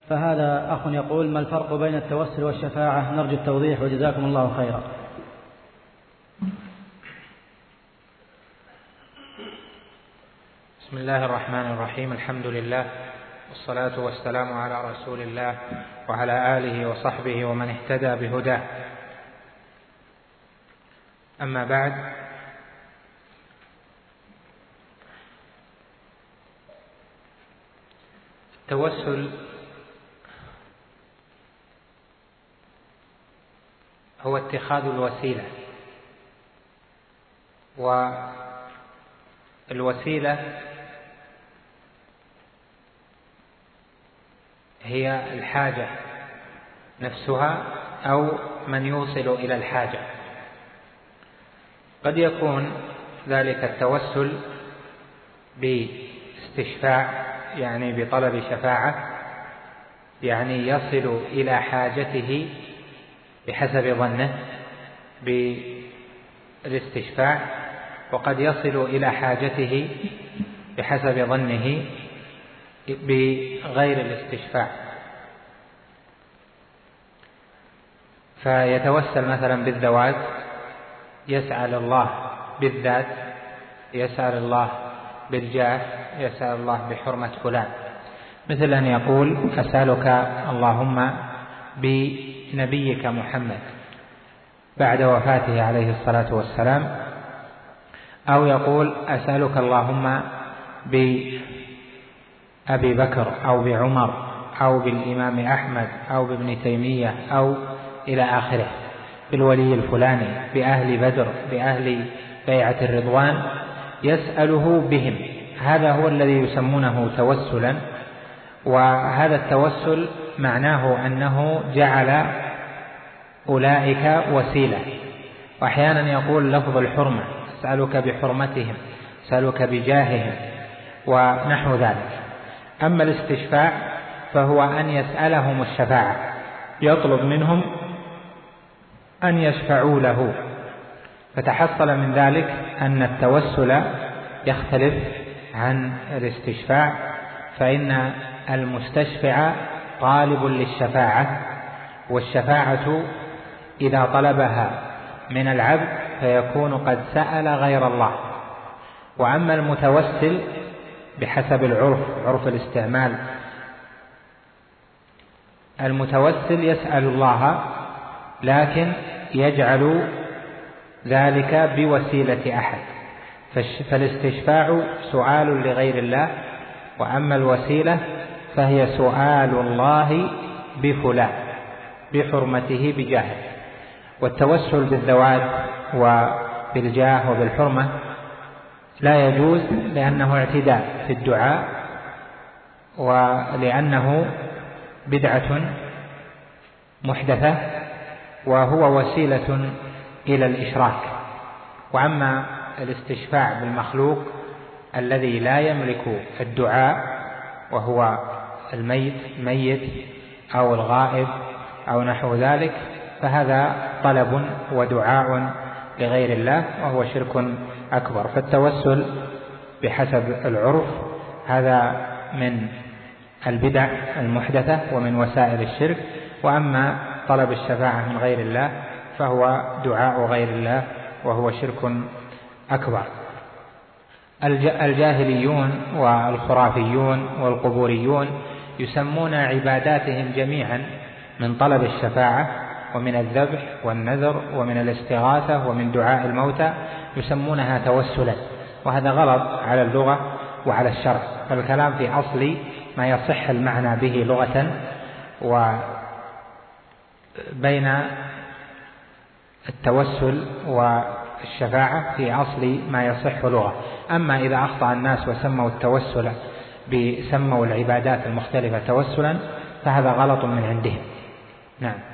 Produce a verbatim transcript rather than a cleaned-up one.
فهذا أخ يقول: ما الفرق بين التوسل والشفاعة؟ نرجو التوضيح وجزاكم الله خيرا. بسم الله الرحمن الرحيم. الحمد لله والصلاة والسلام على رسول الله وعلى آله وصحبه ومن اهتدى بهداه. أما بعد، التوسل هو اتخاذ الوسيلة، والوسيلة هي الحاجة نفسها أو من يوصل إلى الحاجة. قد يكون ذلك التوسل باستشفاع، يعني بطلب شفاعة، يعني يصل إلى حاجته بحسب ظنه بالاستشفاع، وقد يصل إلى حاجته بحسب ظنه بغير الاستشفاع. فيتوسل مثلا بالذوات، يسأل الله بالذات، يسأل الله بالجاه، يسأل الله بحرمة فلان، مثل أن يقول: أسألك اللهم بنبيك محمد بعد وفاته عليه الصلاة والسلام، أو يقول: أسألك اللهم بأبي بكر أو بعمر أو بالإمام أحمد أو بابن تيمية أو إلى آخره، بالولي الفلاني، بأهل بدر، بأهل بيعة الرضوان، يسأله بهم. هذا هو الذي يسمونه توسلا. وهذا التوسل معناه أنه جعل أولئك وسيلة. وأحيانا يقول لفظ الحرمة: أسألك بحرمتهم، أسألك بجاههم، ونحو ذلك. أما الاستشفاع فهو أن يسألهم الشفاعة، يطلب منهم أن يشفعوا له. فتحصل من ذلك أن التوسل يختلف عن الاستشفاع، فإن المستشفع طالب للشفاعة، والشفاعة إذا طلبها من العبد فيكون قد سأل غير الله. وأما المتوسل بحسب العرف، عرف الاستعمال، المتوسل يسأل الله لكن يجعل ذلك بوسيلة أحد. فالاستشفاع سؤال لغير الله، وأما الوسيلة فهي سؤال الله بفلان، بحرمته، بجاهه. والتوسل بالذوات وبالجاه وبالحرمة لا يجوز، لأنه اعتداء في الدعاء، ولأنه بدعة محدثة، وهو وسيلة إلى الإشراك. وأما الاستشفاع بالمخلوق الذي لا يملك الدعاء، وهو الميت ميت أو الغائب أو نحو ذلك، فهذا طلب ودعاء لغير الله، وهو شرك أكبر. فالتوسل بحسب العرف هذا من البدع المحدثة ومن وسائل الشرك. وأما طلب الشفاعة من غير الله فهو دعاء غير الله، وهو شرك أكبر. الجاهليون والخرافيون والقبوريون يسمون عباداتهم جميعا من طلب الشفاعة ومن الذبح والنذر ومن الاستغاثة ومن دعاء الموتى، يسمونها توسلا، وهذا غلط على اللغة وعلى الشرع. فالكلام في أصل ما يصح المعنى به لغة، وبين التوسل والشفاعة في أصل ما يصح لغة. أما إذا أخطأ الناس وسموا التوسل بسموا العبادات المختلفة توسلا، فهذا غلط من عندهم. نعم.